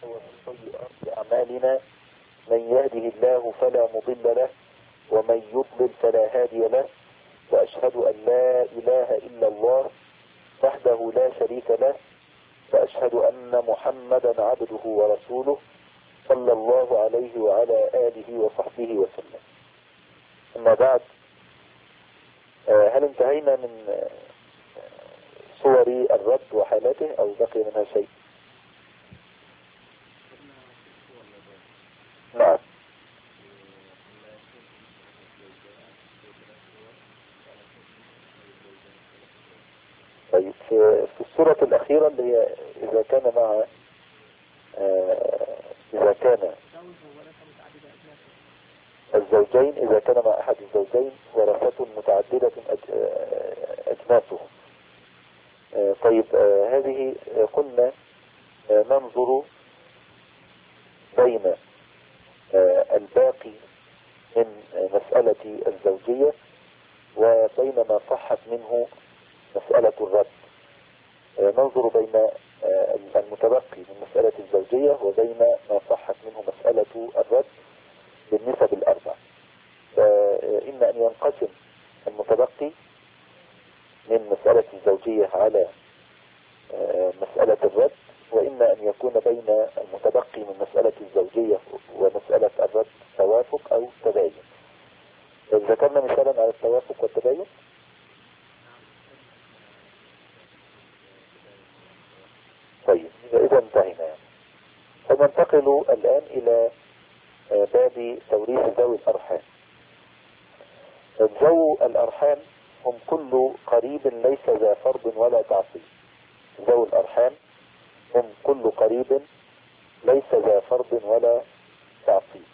ومن سيئات أعمالنا من يهده الله فلا مضل له ومن يضلل فلا هادي له، وأشهد أن لا إله إلا الله وحده لا شريك له، وأشهد أن محمدا عبده ورسوله صلى الله عليه وعلى آله وصحبه وسلم. أما بعد، هل انتهينا من صور الرد وحالاته أو بقي منها شيء؟ نعم. طيب، في الصورة الأخيرة اللي هي إذا كان مع إذا كان الزوجين، إذا كان مع أحد الزوجين ورثة متعددة أجناسهم. طيب، هذه قلنا ننظر بين الباقي من مسألة الزوجية وبين ما صحت منه مسألة الرد. ننظر بين المتبقي من مسألة الزوجية وبين ما صحت منه مسألة الرد بالنسب الأربع. فإما أن ينقسم المتبقي من مسألة الزوجية على مسألة الرد، وإما أن يكون بين المتبقي من مسألة الزوجية ومسألة الرد توافق أو تباين. ذكرنا مثالا على التوافق والتباين. طيب، إذا انتهينا يعني. فننتقل الآن إلى باب توريث ذوي الأرحام. ذوي الأرحام هم كل قريب ليس ذا فرض ولا تعصيب. ذوي الأرحام هم كل قريب ليس ذا فرض ولا تعصيب.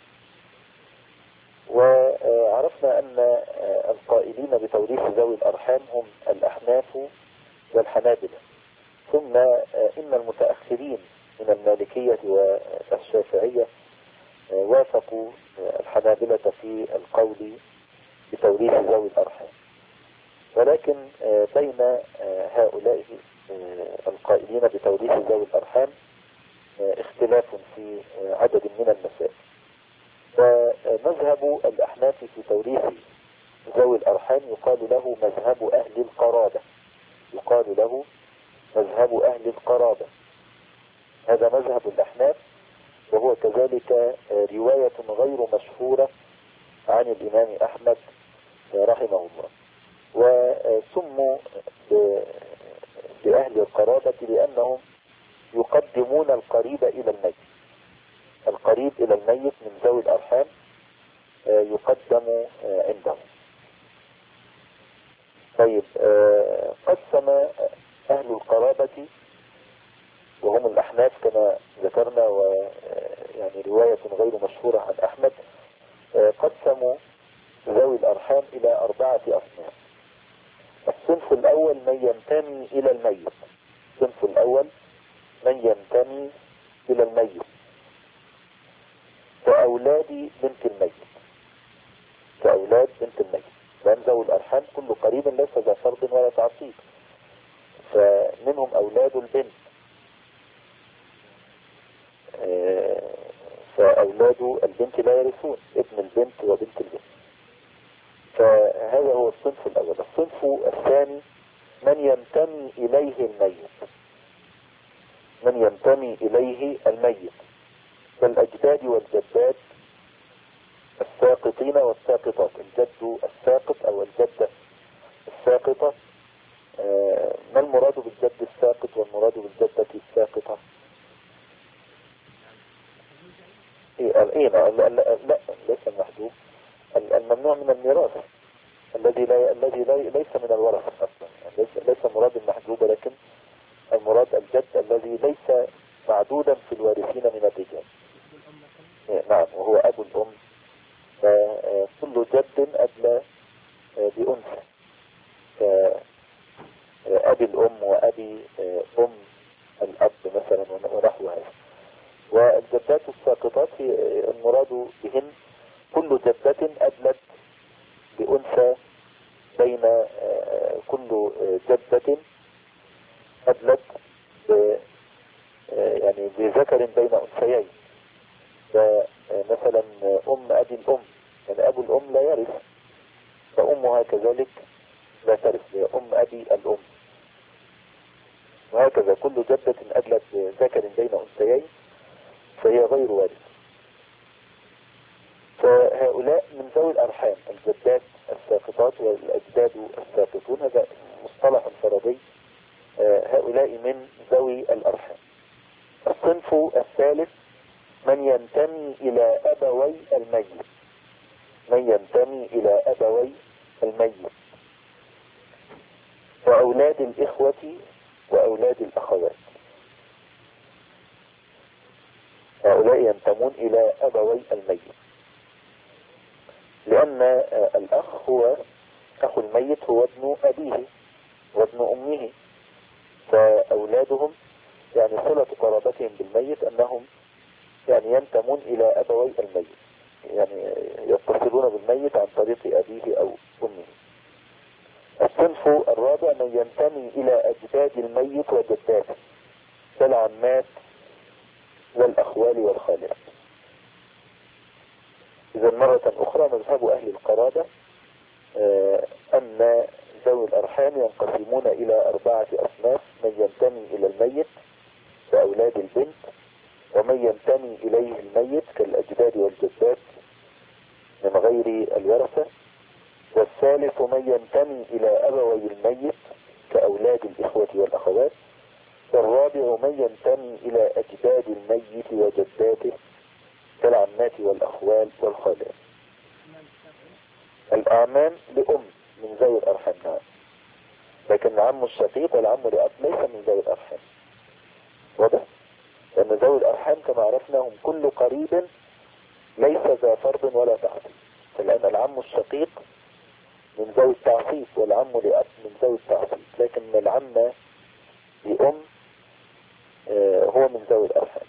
وعرفنا أن القائلين بتوريث ذوي الأرحام هم الأحناف والحنابلة، ثم إن المتأخرين من المالكية والشافعية وافقوا الحنابلة في القول بتوريث ذوي الأرحام. ولكن بين هؤلاء القائلين بتوريث ذوي الأرحام اختلاف في عدد من المسائل. فمذهب الأحناف في توريث ذوي الأرحام يقال له مذهب أهل القرابة. يقال له مذهب أهل القرابة. هذا مذهب الأحناف، وهو كذلك رواية غير مشهورة عن الإمام أحمد رحمه الله. وسموا بأهل القرابة لأنهم يقدمون القريب إلى الميت. القريب إلى الميت من ذوي الأرحام يقدم عندهم. طيب، قسم أهل القرابة وهم الأحناف كما ذكرنا، ويعني رواية غير مشهورة عن أحمد، قسموا ذوي الأرحام إلى 4 أصناف. الصنف الأول من ينتمي إلى الميت. الصنف الأول من ينتمي إلى الميت كأولاد بنت الميت. كأولاد بنت الميت، لأن ذوي الأرحام كل قريب ليس ذا فرض ولا تعصيب، فمنهم أولاد البنت. فأولاد البنت لا يرثون، ابن البنت وبنت البنت. فهذا هو الصنف الأول. الصنف الثاني من ينتمي إليه الميت. من ينتمي إليه الميت كالأجداد والجدات الساقطين والساقطات. الجد الساقط أو الجدة الساقطة. ما المراد بالجد الساقط والمراد بالجدة الساقطة؟ لا، ليس المحجوب، الممنوع من الميراث، الذي ليس من الورثة اصلا. ليس مراد المحجوب، لكن المراد الجد الذي ليس معدودا في الوارثين من الرجال. نعم، وهو ابو الام. كل جد ادلى بانثى، كابي الام وابي ام الاب مثلا ونحو هذا. والجدات الساقطات المراد بهن كل جدة أدلت بأنثى، بين كل جدة أدلت يعني بذكر بين أنثيين. مثلا أبي الأم، يعني أبو الأم لا يرث، فأمها كذلك لا ترث، هي أبي الأم. وهكذا كل جدة أدلت بذكر بين أنثيين فهي غير وارث. فهؤلاء من ذوي الأرحام، الجدات الساقطات والأجداد الساقطون، هذا مصطلح فرضي. هؤلاء من ذوي الأرحام. الصنف الثالث من ينتمي إلى أبوي الميت، من ينتمي إلى أبوي الميت، وأولاد الإخوة وأولاد الأخوات. هؤلاء ينتمون إلى أبوي الميت، لأن الأخ هو أخو الميت هو ابن أبيه وابن أمه، فأولادهم يعني صلة قرابتهم بالميت أنهم يعني ينتمون إلى أبوي الميت، يعني يتصلون بالميت عن طريق أبيه أو أمه. الصنف الرابع من ينتمي إلى أجداد الميت وجداته كالعمات والأخوال والخالات. إذا مرة أخرى مذهب أهل القرابة أن ذوي الأرحام ينقسمون إلى 4 أصناف: من ينتمي إلى الميت كأولاد البنت، ومن ينتمي إليه الميت كالأجداد والجدات من غير الورثة، والثالث من ينتمي إلى أبوي الميت كأولاد الإخوة والأخوات، والرابع من ينتمي إلى أجداد الميت وجداته كالعمات والأخوال والخالات. الأعمام لأم من ذوي الأرحام، نعم، لكن العم الشقيق والعم لأب ليس من ذوي الأرحام. واضح؟ لأن ذوي الأرحام كما عرفنا هم كل قريب ليس ذا فرض ولا تعصيب، فالآن العم الشقيق من ذوي التعصيب والعم لأب من ذوي التعصيب، لكن العم لأم هو من ذوي الأرحام.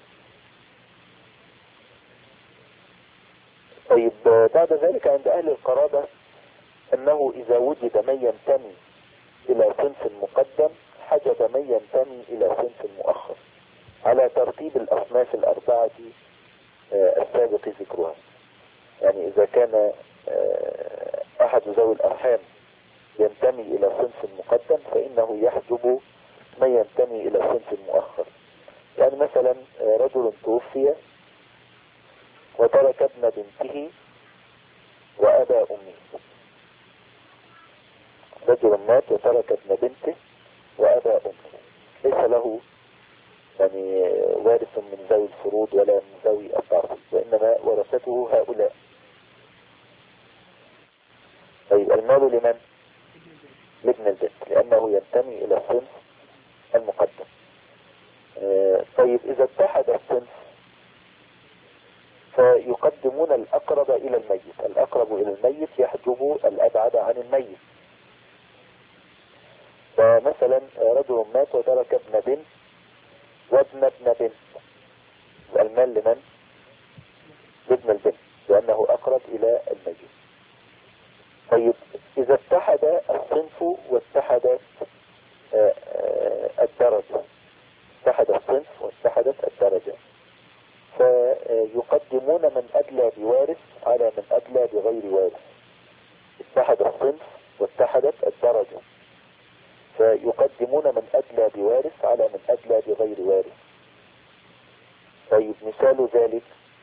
طيب بعد ذلك عند أهل القرابة أنه إذا وجد من ينتمي إلى صنف مقدم حجب من ينتمي إلى صنف مؤخر على ترتيب الأصناف 4 السابق ذكرها. يعني إذا كان أحد ذوي الأرحام ينتمي إلى صنف مقدم فإنه يحجب من ينتمي إلى صنف مؤخر. يعني مثلا رجل توفي وترك ابن بنته وأبا أمه، رجل مات وترك ابن بنته وأبا أمه، ليس له يعني وارث من ذوي الفروض ولا من ذوي التعصيب، وإنما ورثته هؤلاء. طيب المال لمن؟ لابن البنت، لأنه ينتمي إلى الصنف المقدم. طيب إذا اتحد الصنف فيقدمون الأقرب إلى الميت، الأقرب إلى الميت يحجب الأبعد عن الميت. فمثلا رجل مات وترك ابن بنت وابن ابن بنت، المال لمن؟ لابن البنت، لأنه أقرب إلى الميت. طيب إذا اتحد الصنف واتحدت الدرجة، اتحد الصنف واتحدت الدرجة، فيقدمون من أدلى بوارث على من أدلى بغير وارث. اتحد الصنف واتحدت الدرجة فيقدمون من أدلى بوارث على من أدلى بغير وارث. طيب مثال ذلك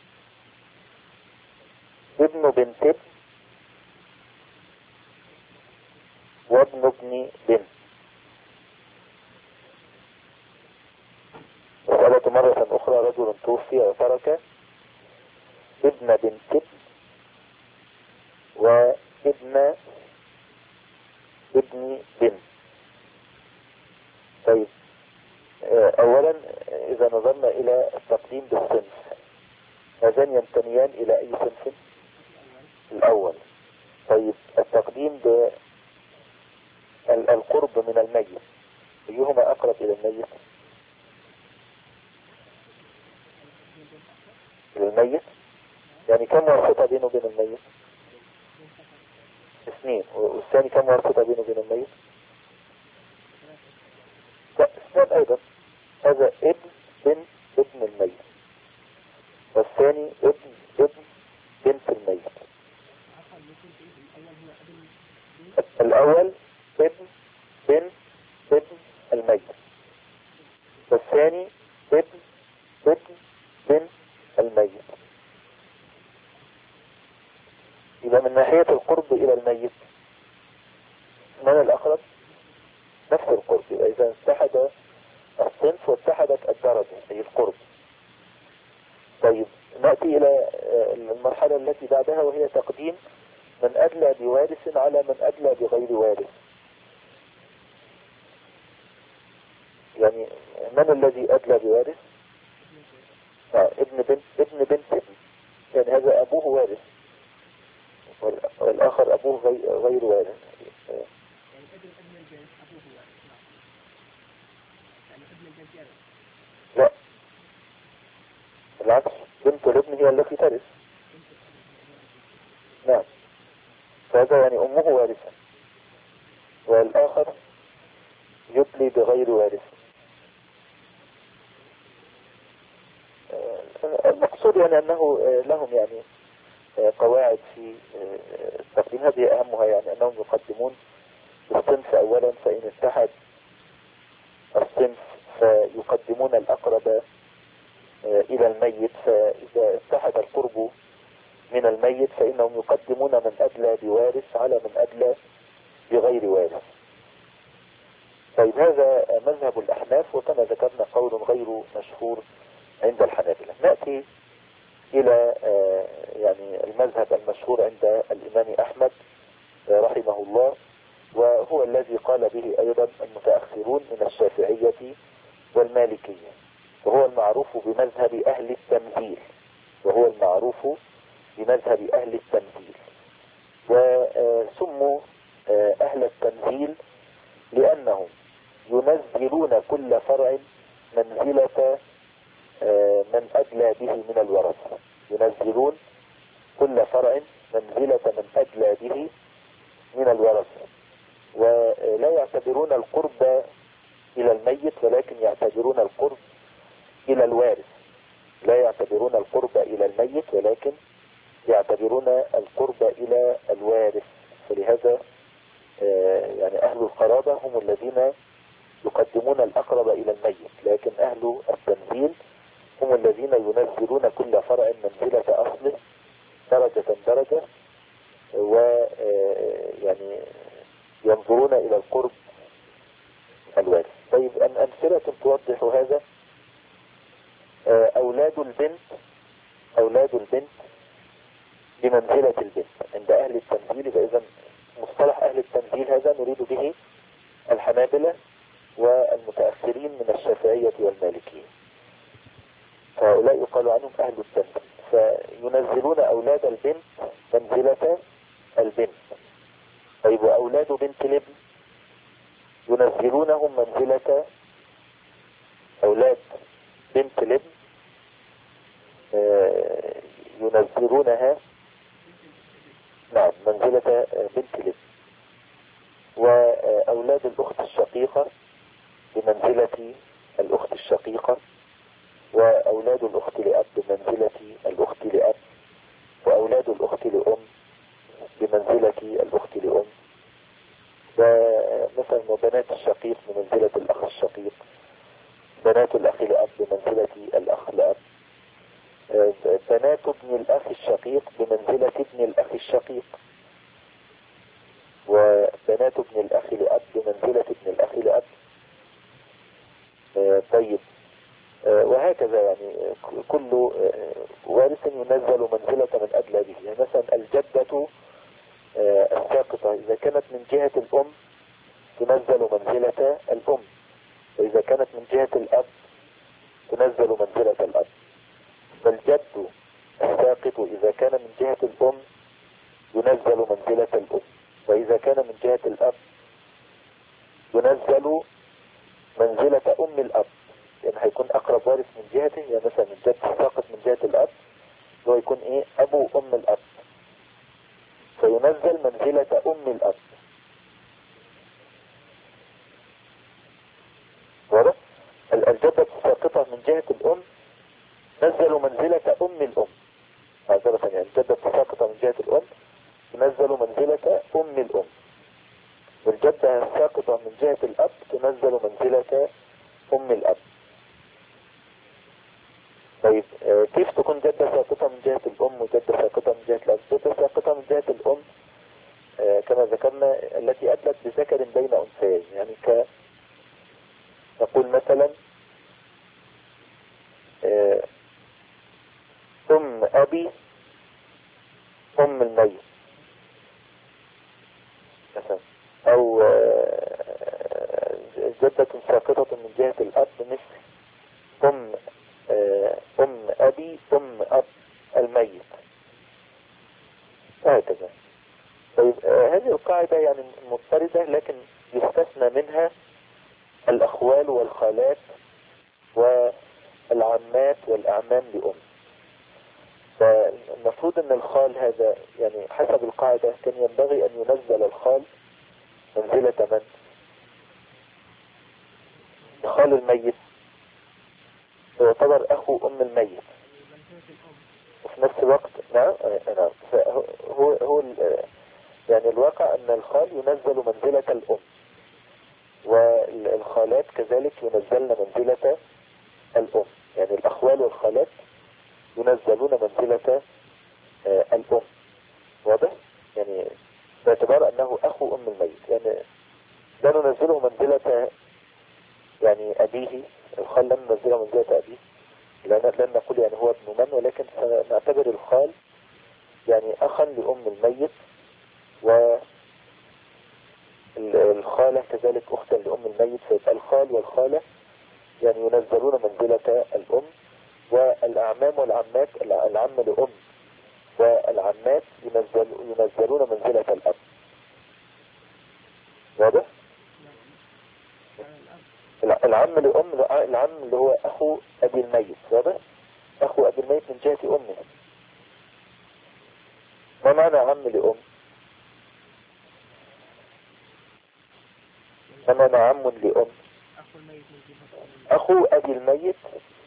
ابن بنت ابن وابن ابن بنت. وقالت مرة أخرى رجل توفي وترك ابن بنت ابن وابن ابن بنت. طيب أولا إذا نظرنا إلى التقديم بالصنف، هذان ينتميان إلى أي صنف؟ الأول. طيب التقديم بالقرب من الميت، أيهما أقرب إلى الميت؟ إلى الميت. يعني كم واسطة بينه وبين الميت؟ 2. والثاني كم واسطة بينه وبين الميت؟ لا 2 أيضا. هذا ابن بنت ابن ابن ابن بنت الميت. يبقى من ناحية القرب إلى الميت من الأقرب؟ نفس القرب. يبقى إذا اتحد الصنف واتحدت الدرجة أي القرب. طيب نأتي إلى المرحلة التي بعدها وهي تقديم من أدلى بوارث على من أدلى بغير وارث. يعني من الذي أدلى بوارث؟ ابن بنت ابن، يعني هذا أبوه وارث والآخر أبوه غير وارث. يعني ابن البنت أبوه وارث. يعني ابن البنت يرث. لا بالعكس، بنت الابن هي التي ترث. نعم، فهذا يعني أمه وارثة والآخر يدلي بغير وارث. المقصود يعني أنه لهم يعني قواعد في التقديم، هذه أهمها يعني أنهم يقدمون الصنف أولا، فإن اتحد الصنف فيقدمون الأقرب إلى الميت، فإذا اتحد القرب من الميت فإنهم يقدمون من أدلى بوارث على من أدلى بغير وارث. طيب هذا مذهب الأحناف، وكما ذكرنا قول غير مشهور عند الحنابلة. نأتي إلى يعني المذهب المشهور عند الإمام أحمد رحمه الله، وهو الذي قال به أيضا المتأخرون من الشافعية والمالكية، وهو المعروف بمذهب أهل التمثيل. وسموا أهل التمثيل لأنهم ينزلون كل فرع منزلة من أدلى به من الورثة. ينزلون كل فرع منزلة من أدلى به من الورثة، ولا يعتبرون القرب إلى الميت ولكن يعتبرون القرب إلى الوارث. لا يعتبرون القرب إلى الميت ولكن يعتبرون القرب إلى الوارث. فلهذا يعني أهل القرابة هم الذين يقدمون الأقرب إلى الميت، لكن أهل التنزيل هم الذين ينزلون كل فرع منزلة أصله درجة ويعني ينظرون إلى القرب الوارث. طيب أمثلة توضح هذا: أولاد البنت بمنزلة البنت عند أهل التنزيل. فإذا مصطلح أهل التنزيل هذا نريد به الحنابلة والمتأخرين من الشافعية والمالكية، فهؤلاء يقال عنهم أهل التنزيل، فينزلون أولاد البنت منزلة البنت. طيب وأولاد بنت الابن ينزلونهم منزلة أولاد بنت الابن، ينزلونها نعم منزلة بنت الابن. وأولاد الأخت الشقيقة بمنزلة الأخت الشقيقة، وأولاد الأخت لأب بمنزلة الأخت لأب، وأولاد الأخت لأم بمنزلة الأخت لأم، ومثلا وبنات الشقيق بمنزلة الأخ الشقيق، بنات الأخ لأب بمنزلة الأخ لأب، بنات ابن الأخ الشقيق بمنزلة ابن الأخ الشقيق، وبنات ابن الأخ لأب بمنزلة ابن الأخ لأب. طيب وهكذا يعني كل وارث ينزل منزلة من أدلى به. يعني مثلا الجدة الساقطة إذا كانت من جهة الأم تنزل منزلة الأم، وإذا كانت من جهة الأب تنزل منزلة الأب. فالجد الساقط إذا كان من جهة الأم ينزل منزلة الأم، وإذا كان من جهة الأب ينزل منزلة أم الأب، لأن هيكون أقرب وارث من جهته. يعني مثلا الجد الساقط من جهة الأب هو يكون إيه؟ أبو أم الأب، فينزل منزلة أم الأب. واضح؟ الجدة الساقطة من جهة الأم نزل منزلة أم الأم. معذرة، يعني الجدة الساقطة من جهة الأم تنزل منزلة أم الأم، والجدة الساقطة من جهة الأب تنزل منزلة أم الأب. طيب كيف تكون جدة ساقطة من جهة الأم وجدة ساقطة من جهة الأب؟ جدة ساقطة من جهة الأم كما ذكرنا التي أدلت بذكر بين أنثيين، يعني نقول مثلا أم أبي أم الميت مثلا، أو جدة ساقطة من جهة الأب مثل أم أبي أم أب الميت وهكذا. طيب هذه القاعدة يعني مضطردة، لكن يستثنى منها الأخوال والخالات والعمات والأعمام لأم. فالمفروض أن الخال هذا يعني حسب القاعدة كان ينبغي أن ينزل الخال منزلة من؟ خال الميت يعتبر أخو أم الميت، وفي نفس الوقت نعم هو يعني الواقع أن الخال ينزل منزلة الأم، والخالات كذلك ينزلن منزلة الأم، يعني الأخوال والخالات ينزلون منزلة الأم. واضح؟ يعني باعتبار أنه أخو أم الميت، يعني لا ننزله منزلة يعني أبيه، الخال لن ننزله منزلة أبيه، لن نقول يعني هو ابن من، ولكن سنعتبر الخال يعني أخا لأم الميت، والخالة كذلك أختا لأم الميت، فيبقى الخال والخالة يعني ينزلون منزلة الأم، والأعمام والعمات العم لأم والعمات ينزلون منزلة الأب. واضح؟ العم لأم العم اللي هو أخو أبي الميت، واضح؟ أخو أبي الميت من جهة أمه. ما معنى عم لأم؟ ما معنى عم لأم؟ أخو أبي الميت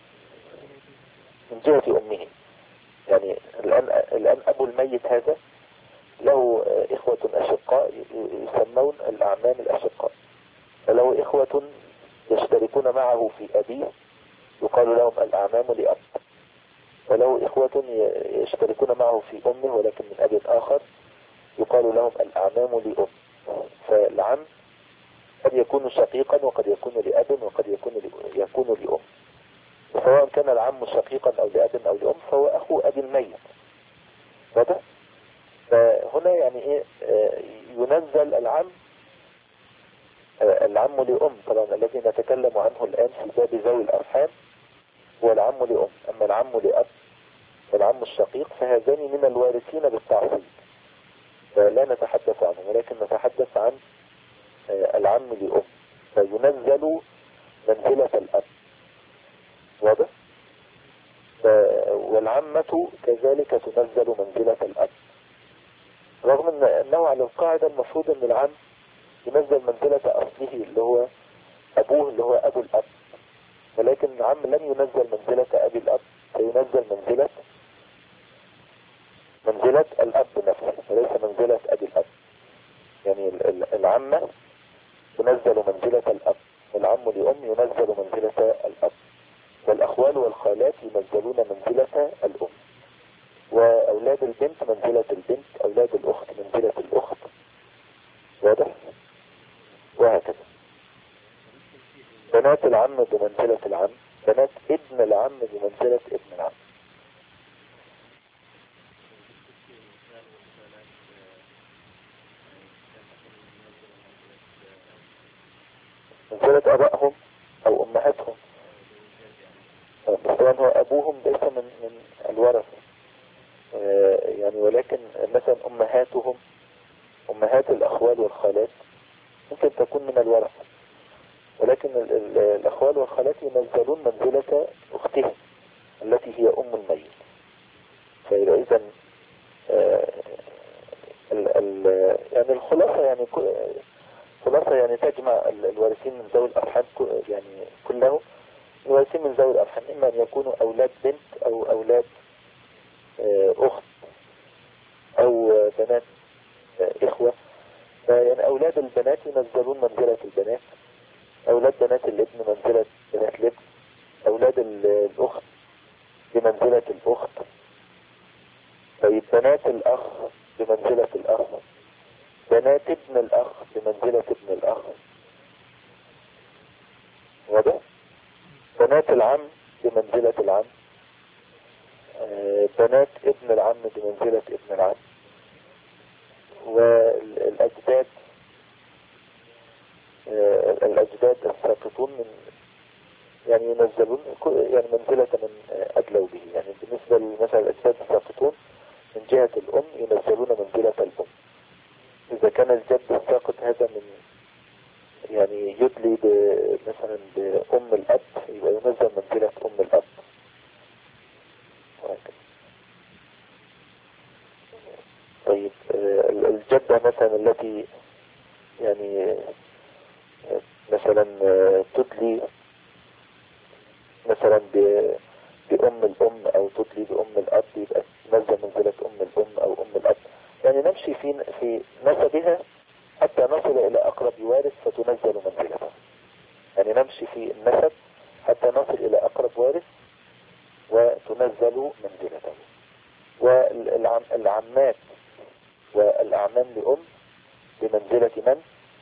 من جهة أمه، يعني الآن أبو الميت هذا له إخوة أشقاء يسمون الأعمام الأشقاء، وله إخوة يشتركون معه في أبيه يقال لهم الأعمام لأب، وله إخوة يشتركون معه في أمه ولكن من أب آخر يقال لهم الأعمام لأم. فالعم قد يكون شقيقا وقد يكون لأب وقد يكون لأم، وسواء كان العم شقيقا أو لأب أو لأم فهو أخو أبي الميت. واضح؟ فهنا يعني إيه ينزل العم لأم، طبعا الذي نتكلم عنه الآن في باب ذوي الأرحام هو العم لأم. أما العم لأب والعم الشقيق فهذان من الوارثين بالتعصيب، فلا نتحدث عنه، ولكن نتحدث عن العم لأم فينزل منزلة الأب. واضح؟ والعمة كذلك تنزل منزلة الأب، رغم أنه على القاعدة المفروض أن العم ينزل منزلة أصله اللي هو أبوه اللي هو أبو الأب، ولكن العم لن ينزل منزلة أبي الأب، فينزل منزلة الأب نفسه وليس منزلة أبي الأب. يعني العمة تنزل منزلة الأب، والعم لأم ينزل منزلة الأب، والأخوال والخالات ينزلون منزلة الأم، وأولاد البنت منزلة البنت، أولاد الأخت منزلة الأخت. واضح؟ وهكذا. بنات العم بمنزلة العم، بنات ابن العم بمنزلة ابن العم. منزلة أبائهم أو أمهاتهم، بس هو أبوهم ليس من الورثة يعني، ولكن مثلا أمهاتهم أمهات الأخوال والخالات ممكن تكون من الورثة، ولكن الأخوال والخالات ينزلون منزلة أختهم التي هي أم الميت. فإذا يعني الخلاصة يعني خلاصة يعني تجمع الوارثين من ذوي الأرحام يعني كلهم الوارثين من ذوي الأرحام إما أن يكونوا أولاد بنت أو أولاد أخت أو بنات إخوة. يعني أولاد البنات ينزلون منزلة البنات، أولاد بنات الابن منزلة بنات الابن، أولاد الأخت بمنزلة الأخت. طيب بنات الأخ بمنزلة الأخ، بنات ابن الأخ بمنزلة ابن الأخ، واضح؟ بنات العم بمنزلة العم، بنات ابن العم بمنزلة ابن العم. والأجداد، الأجداد الساقطون من يعني ينزلون يعني منزلة من أدلوا به، يعني بالنسبة مثلا الأجداد الساقطون من جهة الأم ينزلون منزلة الأم. إذا كان الجد الساقط هذا من يعني يدلي مثلا بأم الأب، يبقى ينزل منزلة أم الأب. طيب الجدة مثلا التي يعني مثلا تدلي مثلا بأم الأم أو تدلي بأم الأب، يبقى تنزل منزلة أم الأم أو أم الأب. يعني نمشي في نسبها حتى نصل إلى أقرب وارث فتنزل منزلته. يعني نمشي في النسب حتى نصل إلى أقرب وارث وتنزل منزلته. والعمات والأعمام لأم بمنزلة من؟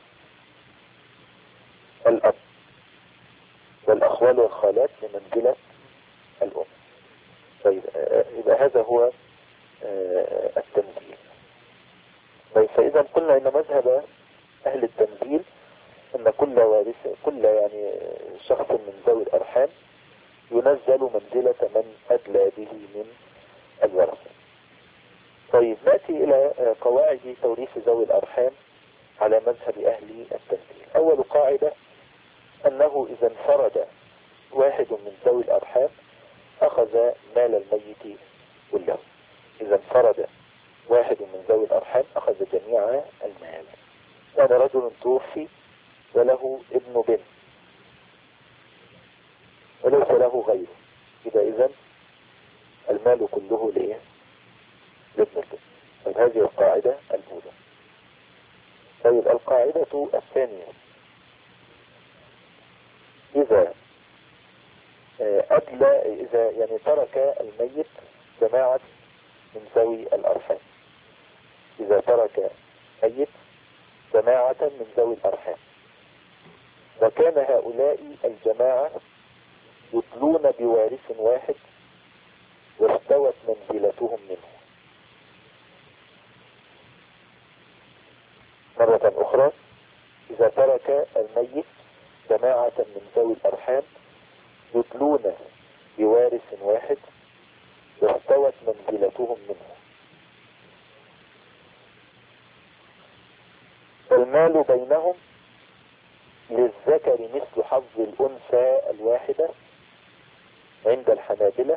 الأب. والأخوال والخالات بمنزلة الأم. طيب يبقى هذا هو التنزيل. طيب فإذا قلنا إن مذهب أهل التنزيل أن كل وارث، كل يعني شخص من ذوي الأرحام ينزل منزلة من أدلى به من الورثة. طيب نأتي إلى قواعد توريث ذوي الأرحام على مذهب أهل التنزيل. أول قاعدة أنه إذا انفرد واحد من ذوي الأرحام أخذ مال الميت كله. إذا انفرد واحد من ذوي الأرحام أخذ جميع المال. يعني رجل توفي وله ابن بنت وليس له غيره، يبقى إذن المال كله لإيه؟ لابن البنت. طيب هذه القاعدة الأولى. طيب القاعدة الثانية، إذا إذا يعني ترك الميت جماعة من ذوي الأرحام، إذا ترك ميت جماعة من ذوي الأرحام وكان هؤلاء الجماعة يتلون بوارث واحد واستوت منزلتهم منه. مرة أخرى، إذا ترك الميت جماعة من ذوي الأرحام يتلون بوارث واحد واستوت منزلتهم منه، المال بينهم للذكر مثل حظ الأنثى الواحدة عند الحنابلة